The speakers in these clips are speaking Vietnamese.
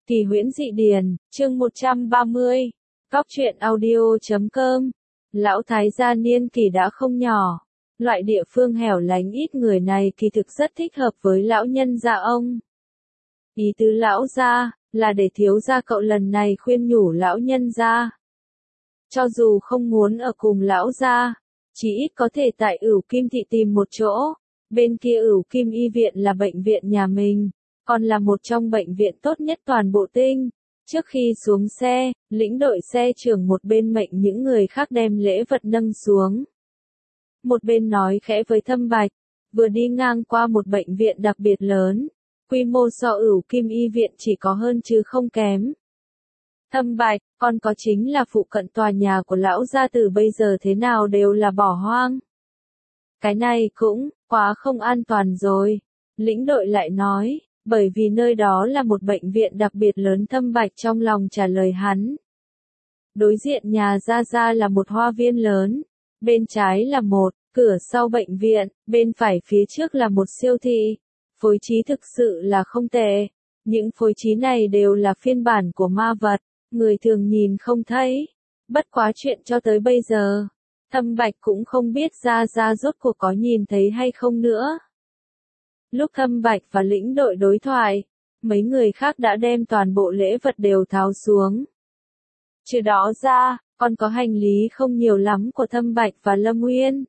Kỳ huyễn dị điển, chương 130. Góc truyện audio.com. Lão thái gia niên kỷ đã không nhỏ. Loại địa phương hẻo lánh ít người này kỳ thực rất thích hợp với lão nhân gia ông. Ý tứ lão gia là để thiếu gia cậu lần này khuyên nhủ lão nhân gia. Cho dù không muốn ở cùng lão gia, chỉ ít có thể tại Ửu Kim thị tìm một chỗ. Bên kia Ửu Kim y viện là bệnh viện nhà mình, còn là một trong bệnh viện tốt nhất toàn bộ Tinh. Trước khi xuống xe, lĩnh đội xe trưởng một bên mệnh những người khác đem lễ vật nâng xuống. Một bên nói khẽ với Thâm Bạch, vừa đi ngang qua một bệnh viện đặc biệt lớn, quy mô so Ửu Kim y viện chỉ có hơn chứ không kém. Thâm Bạch, còn có chính là phụ cận tòa nhà của lão gia tử bây giờ thế nào đều là bỏ hoang. Cái này cũng quá không an toàn rồi. Lĩnh đội lại nói, bởi vì nơi đó là một bệnh viện đặc biệt lớn. Thâm Bạch trong lòng trả lời hắn. Đối diện nhà Gia Gia là một hoa viên lớn, bên trái là một cửa sau bệnh viện, bên phải phía trước là một siêu thị. Phối trí thực sự là không tệ. Những phối trí này đều là phiên bản của ma vật, người thường nhìn không thấy. Bất quá chuyện cho tới bây giờ, Thâm Bạch cũng không biết Gia Gia rốt cuộc có nhìn thấy hay không nữa. Lúc Thâm Bạch và lĩnh đội đối thoại, mấy người khác đã đem toàn bộ lễ vật đều tháo xuống. Trừ đó ra, còn có hành lý không nhiều lắm của Thâm Bạch và Lâm Nguyên.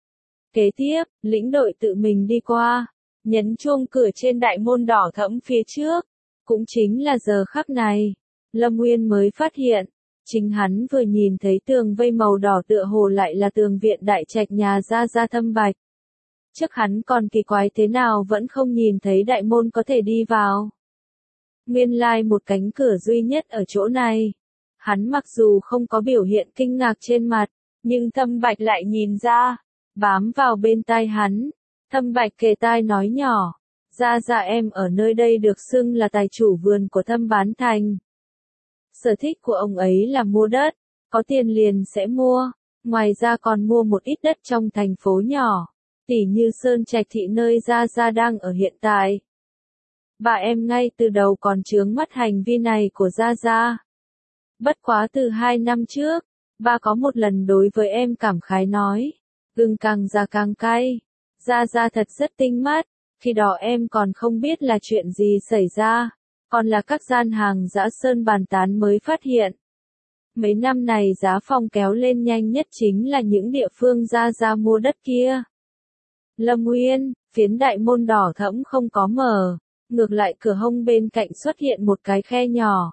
Kế tiếp, lĩnh đội tự mình đi qua, nhấn chuông cửa trên đại môn đỏ thẫm phía trước. Cũng chính là giờ khắc này, Lâm Nguyên mới phát hiện, chính hắn vừa nhìn thấy tường vây màu đỏ tựa hồ lại là tường viện đại trạch nhà Gia Gia. Thâm Bạch. Trước hắn còn kỳ quái thế nào vẫn không nhìn thấy đại môn có thể đi vào. Nguyên lai một cánh cửa duy nhất ở chỗ này. Hắn mặc dù không có biểu hiện kinh ngạc trên mặt, nhưng Thâm Bạch lại nhìn ra, bám vào bên tai hắn. Thâm Bạch kề tai nói nhỏ, Gia Gia em ở nơi đây được xưng là tài chủ vườn của Thâm Bán Thành. Sở thích của ông ấy là mua đất, có tiền liền sẽ mua, ngoài ra còn mua một ít đất trong thành phố nhỏ, tỉ như Sơn Trạch thị nơi Gia Gia đang ở hiện tại. Bà em ngay từ đầu còn chướng mắt hành vi này của Gia Gia. Bất quá từ 2 năm trước, bà có một lần đối với em cảm khái nói, gừng càng già càng cay. Gia Gia thật rất tinh mắt, khi đó em còn không biết là chuyện gì xảy ra, còn là các gian hàng dã sơn bàn tán mới phát hiện. Mấy năm này giá phòng kéo lên nhanh nhất chính là những địa phương Gia Gia mua đất kia. Lâm Nguyên, phiến đại môn đỏ thẫm không có mở, ngược lại cửa hông bên cạnh xuất hiện một cái khe nhỏ.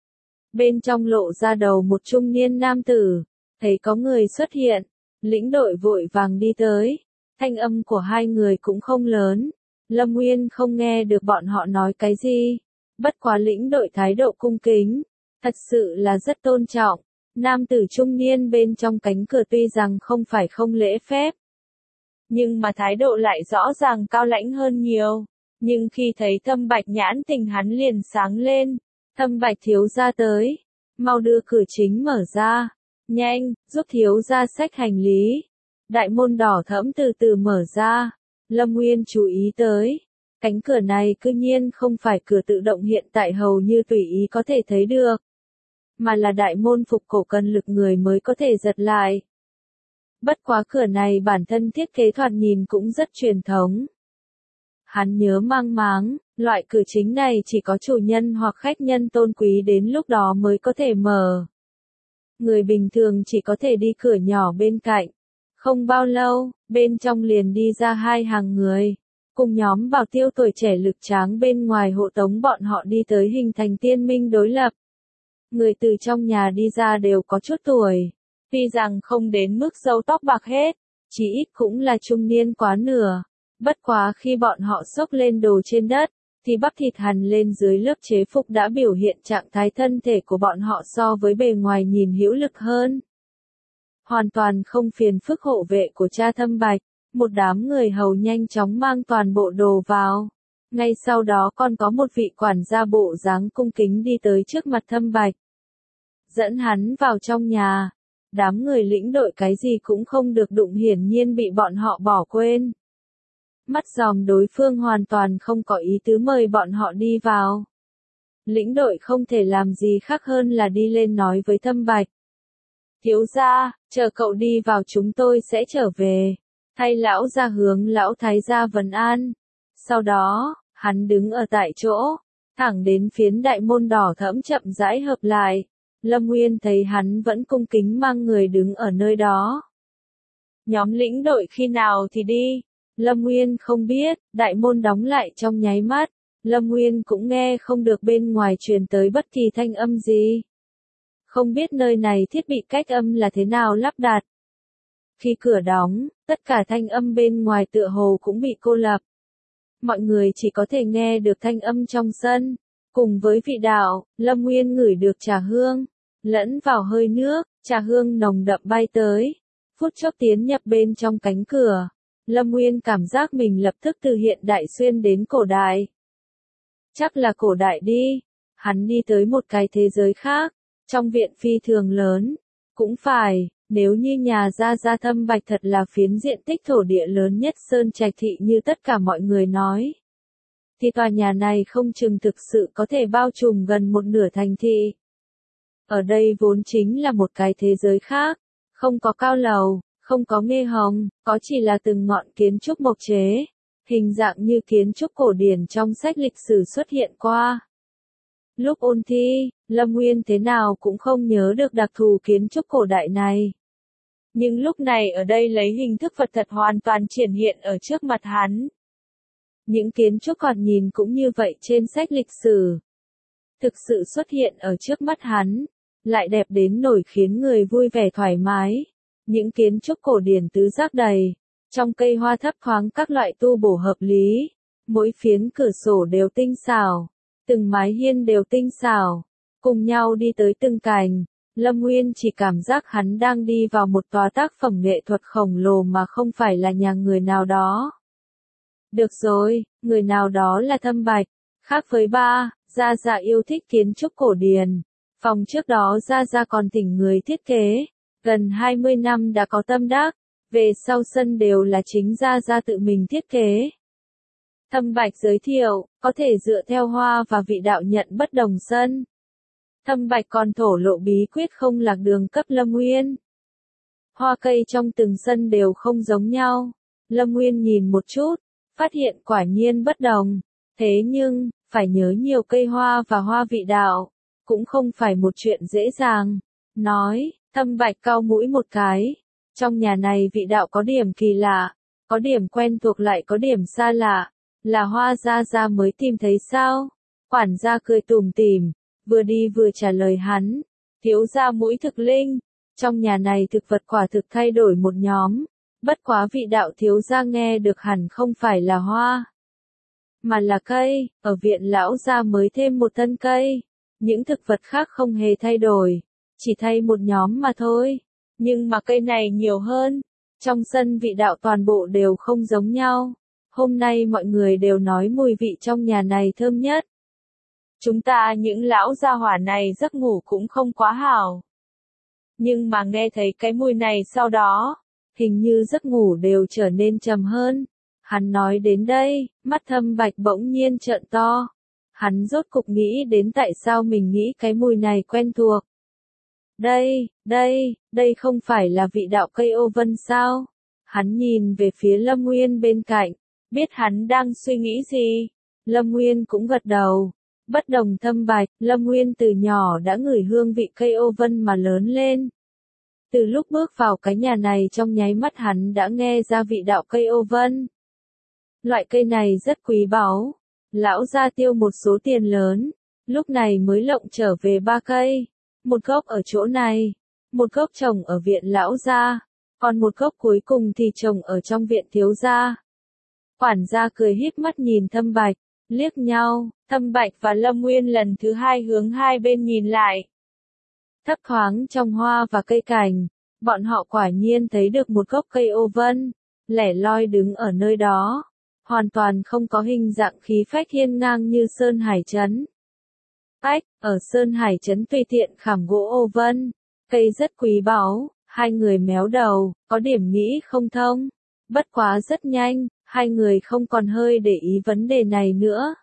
Bên trong lộ ra đầu một trung niên nam tử, thấy có người xuất hiện, lĩnh đội vội vàng đi tới, thanh âm của hai người cũng không lớn, Lâm Nguyên không nghe được bọn họ nói cái gì, bất quá lĩnh đội thái độ cung kính, thật sự là rất tôn trọng, nam tử trung niên bên trong cánh cửa tuy rằng không phải không lễ phép, nhưng mà thái độ lại rõ ràng cao lãnh hơn nhiều. Nhưng khi thấy Thâm Bạch nhãn tình hắn liền sáng lên. Thâm Bạch thiếu gia tới, mau đưa cửa chính mở ra, nhanh, giúp thiếu gia xách hành lý. Đại môn đỏ thẫm từ từ mở ra, Lâm Nguyên chú ý tới, cánh cửa này cư nhiên không phải cửa tự động hiện tại hầu như tùy ý có thể thấy được, mà là đại môn phục cổ cần lực người mới có thể giật lại. Bất quá cửa này bản thân thiết kế thoạt nhìn cũng rất truyền thống. Hắn nhớ mang máng, loại cửa chính này chỉ có chủ nhân hoặc khách nhân tôn quý đến lúc đó mới có thể mở. Người bình thường chỉ có thể đi cửa nhỏ bên cạnh. Không bao lâu, bên trong liền đi ra hai hàng người, cùng nhóm bảo tiêu tuổi trẻ lực tráng bên ngoài hộ tống bọn họ đi tới hình thành tiên minh đối lập. Người từ trong nhà đi ra đều có chút tuổi, tuy rằng không đến mức râu tóc bạc hết, chỉ ít cũng là trung niên quá nửa. Bất quá khi bọn họ xốc lên đồ trên đất, thì bắp thịt hằn lên dưới lớp chế phục đã biểu hiện trạng thái thân thể của bọn họ so với bề ngoài nhìn hữu lực hơn. Hoàn toàn không phiền phức hộ vệ của cha Thâm Bạch, một đám người hầu nhanh chóng mang toàn bộ đồ vào. Ngay sau đó còn có một vị quản gia bộ dáng cung kính đi tới trước mặt Thâm Bạch. Dẫn hắn vào trong nhà, đám người lĩnh đội cái gì cũng không được đụng hiển nhiên bị bọn họ bỏ quên. Mắt dòm đối phương hoàn toàn không có ý tứ mời bọn họ đi vào. Lĩnh đội không thể làm gì khác hơn là đi lên nói với Thâm Bạch. Thiếu gia, chờ cậu đi vào chúng tôi sẽ trở về. Thay lão gia hướng lão thái gia vấn an. Sau đó, hắn đứng ở tại chỗ, thẳng đến phiến đại môn đỏ thẫm chậm rãi hợp lại. Lâm Nguyên thấy hắn vẫn cung kính mang người đứng ở nơi đó. Nhóm lĩnh đội khi nào thì đi? Lâm Nguyên không biết, đại môn đóng lại trong nháy mắt. Lâm Nguyên cũng nghe không được bên ngoài truyền tới bất kỳ thanh âm gì. Không biết nơi này thiết bị cách âm là thế nào lắp đặt. Khi cửa đóng, tất cả thanh âm bên ngoài tựa hồ cũng bị cô lập. Mọi người chỉ có thể nghe được thanh âm trong sân. Cùng với vị đạo, Lâm Nguyên ngửi được trà hương, lẫn vào hơi nước, trà hương nồng đậm bay tới. Phút chốc tiến nhập bên trong cánh cửa. Lâm Nguyên cảm giác mình lập tức từ hiện đại xuyên đến cổ đại. Chắc là cổ đại đi. Hắn đi tới một cái thế giới khác. Trong viện phi thường lớn. Cũng phải, nếu như nhà Gia Thâm Bạch thật là phiến diện tích thổ địa lớn nhất Sơn Trạch Thị như tất cả mọi người nói, thì tòa nhà này không chừng thực sự có thể bao trùm gần một nửa thành thị. Ở đây vốn chính là một cái thế giới khác. Không có cao lầu, không có nghe hồng, có chỉ là từng ngọn kiến trúc mộc chế. Hình dạng như kiến trúc cổ điển trong sách lịch sử xuất hiện qua. Lúc ôn thi, Lâm Nguyên thế nào cũng không nhớ được đặc thù kiến trúc cổ đại này. Nhưng lúc này ở đây lấy hình thức vật thật hoàn toàn triển hiện ở trước mặt hắn. Những kiến trúc còn nhìn cũng như vậy trên sách lịch sử. Thực sự xuất hiện ở trước mắt hắn, lại đẹp đến nổi khiến người vui vẻ thoải mái. Những kiến trúc cổ điển tứ giác đầy, trong cây hoa thấp thoáng các loại tu bổ hợp lý. Mỗi phiến cửa sổ đều tinh xảo. Từng mái hiên đều tinh xảo, cùng nhau đi tới từng cành. Lâm Nguyên chỉ cảm giác hắn đang đi vào một tòa tác phẩm nghệ thuật khổng lồ mà không phải là nhà người nào đó. Được rồi, người nào đó là Thâm Bạch. Khác với ba, Gia yêu thích kiến trúc cổ điển. Phòng trước đó Gia còn thỉnh người thiết kế. Gần 20 năm đã có tâm đắc. Về sau sân đều là chính Gia tự mình thiết kế. Thâm Bạch giới thiệu, có thể dựa theo hoa và vị đạo nhận bất đồng sân. Thâm Bạch còn thổ lộ bí quyết không lạc đường cấp Lâm Nguyên. Hoa cây trong từng sân đều không giống nhau. Lâm Nguyên nhìn một chút, phát hiện quả nhiên bất đồng. Thế nhưng, phải nhớ nhiều cây hoa và hoa vị đạo, cũng không phải một chuyện dễ dàng. Nói, Thâm Bạch cau mũi một cái. Trong nhà này vị đạo có điểm kỳ lạ, có điểm quen thuộc lại có điểm xa lạ. Là Hoa Gia mới tìm thấy sao? Quản gia cười tủm tỉm, vừa đi vừa trả lời hắn. Thiếu gia mũi thực linh. Trong nhà này thực vật quả thực thay đổi một nhóm. Bất quá vị đạo thiếu gia nghe được hẳn không phải là hoa, mà là cây. Ở viện lão gia mới thêm một thân cây. Những thực vật khác không hề thay đổi. Chỉ thay một nhóm mà thôi. Nhưng mà cây này nhiều hơn. Trong sân vị đạo toàn bộ đều không giống nhau. Hôm nay mọi người đều nói mùi vị trong nhà này thơm nhất. Chúng ta những lão gia hỏa này giấc ngủ cũng không quá hảo. Nhưng mà nghe thấy cái mùi này sau đó, hình như giấc ngủ đều trở nên trầm hơn. Hắn nói đến đây, mắt Thâm Bạch bỗng nhiên trợn to. Hắn rốt cục nghĩ đến tại sao mình nghĩ cái mùi này quen thuộc. Đây không phải là vị đạo cây ô vân sao? Hắn nhìn về phía Lâm Nguyên bên cạnh. Biết hắn đang suy nghĩ gì, Lâm Nguyên cũng gật đầu. Bất đồng Thâm Bạch, Lâm Nguyên từ nhỏ đã ngửi hương vị cây ô vân mà lớn lên. Từ lúc bước vào cái nhà này trong nháy mắt hắn đã nghe ra vị đạo cây ô vân. Loại cây này rất quý báu. Lão gia tiêu một số tiền lớn, lúc này mới lộng trở về 3 cây. Một gốc ở chỗ này, một gốc trồng ở viện lão gia, còn một gốc cuối cùng thì trồng ở trong viện thiếu gia. Quản gia cười híp mắt nhìn Thâm Bạch, liếc nhau, Thâm Bạch và Lâm Nguyên lần thứ hai hướng hai bên nhìn lại. Thấp thoáng trong hoa và cây cảnh, bọn họ quả nhiên thấy được một gốc cây ô vân, lẻ loi đứng ở nơi đó, hoàn toàn không có hình dạng khí phách hiên ngang như Sơn Hải Trấn. Ở Sơn Hải Trấn tùy tiện khảm gỗ ô vân, cây rất quý báu, hai người méo đầu, có điểm nghĩ không thông. Bất quá rất nhanh, hai người không còn hơi để ý vấn đề này nữa.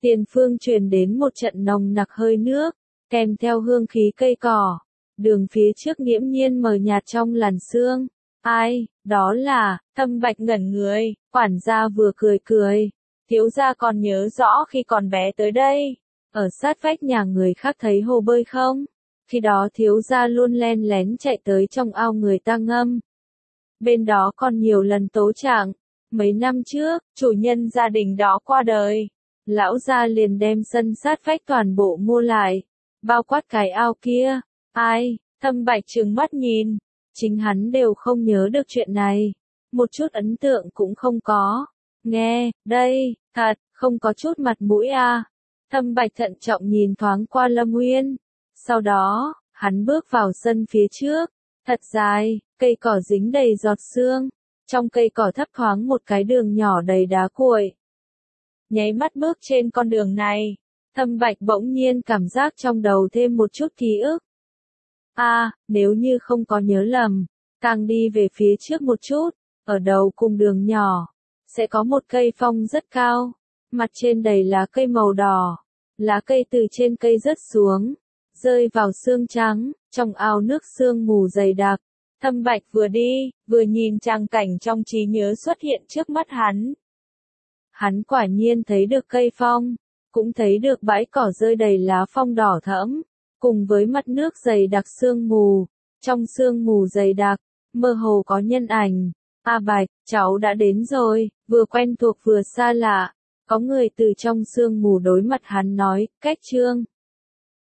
tiền phương truyền đến một trận nồng nặc hơi nước, kèm theo hương khí cây cỏ. Đường phía trước nghiễm nhiên mờ nhạt trong làn sương. Ai, đó là, Thâm Bạch ngẩn người, quản gia vừa cười cười. Thiếu gia còn nhớ rõ khi còn bé tới đây, ở sát vách nhà người khác thấy hồ bơi không? Khi đó thiếu gia luôn len lén chạy tới trong ao người ta ngâm. Bên đó còn nhiều lần tố trạng. Mấy năm trước, chủ nhân gia đình đó qua đời. Lão gia liền đem sân sát vách toàn bộ mua lại, bao quát cái ao kia. Ai, Thâm Bạch trừng mắt nhìn. Chính hắn đều không nhớ được chuyện này. Một chút ấn tượng cũng không có. Nghe, đây, thật, không có chút mặt mũi à. Thâm Bạch thận trọng nhìn thoáng qua Lâm Nguyên. Sau đó, hắn bước vào sân phía trước. Thật dài, cây cỏ dính đầy giọt sương. Trong cây cỏ thấp thoáng một cái đường nhỏ đầy đá cuội. Nháy mắt bước trên con đường này, Thâm Bạch bỗng nhiên cảm giác trong đầu thêm một chút ký ức. Nếu như không có nhớ lầm, càng đi về phía trước một chút, ở đầu cùng đường nhỏ, sẽ có một cây phong rất cao, mặt trên đầy lá cây màu đỏ, lá cây từ trên cây rớt xuống, rơi vào sương trắng, trong ao nước sương mù dày đặc. Thâm Bạch vừa đi, vừa nhìn tràng cảnh trong trí nhớ xuất hiện trước mắt hắn. Hắn quả nhiên thấy được cây phong, cũng thấy được bãi cỏ rơi đầy lá phong đỏ thẫm, cùng với mặt nước dày đặc sương mù. Trong sương mù dày đặc, mơ hồ có nhân ảnh. Bạch, cháu đã đến rồi, vừa quen thuộc vừa xa lạ. Có người từ trong sương mù đối mặt hắn nói, Cách Trương.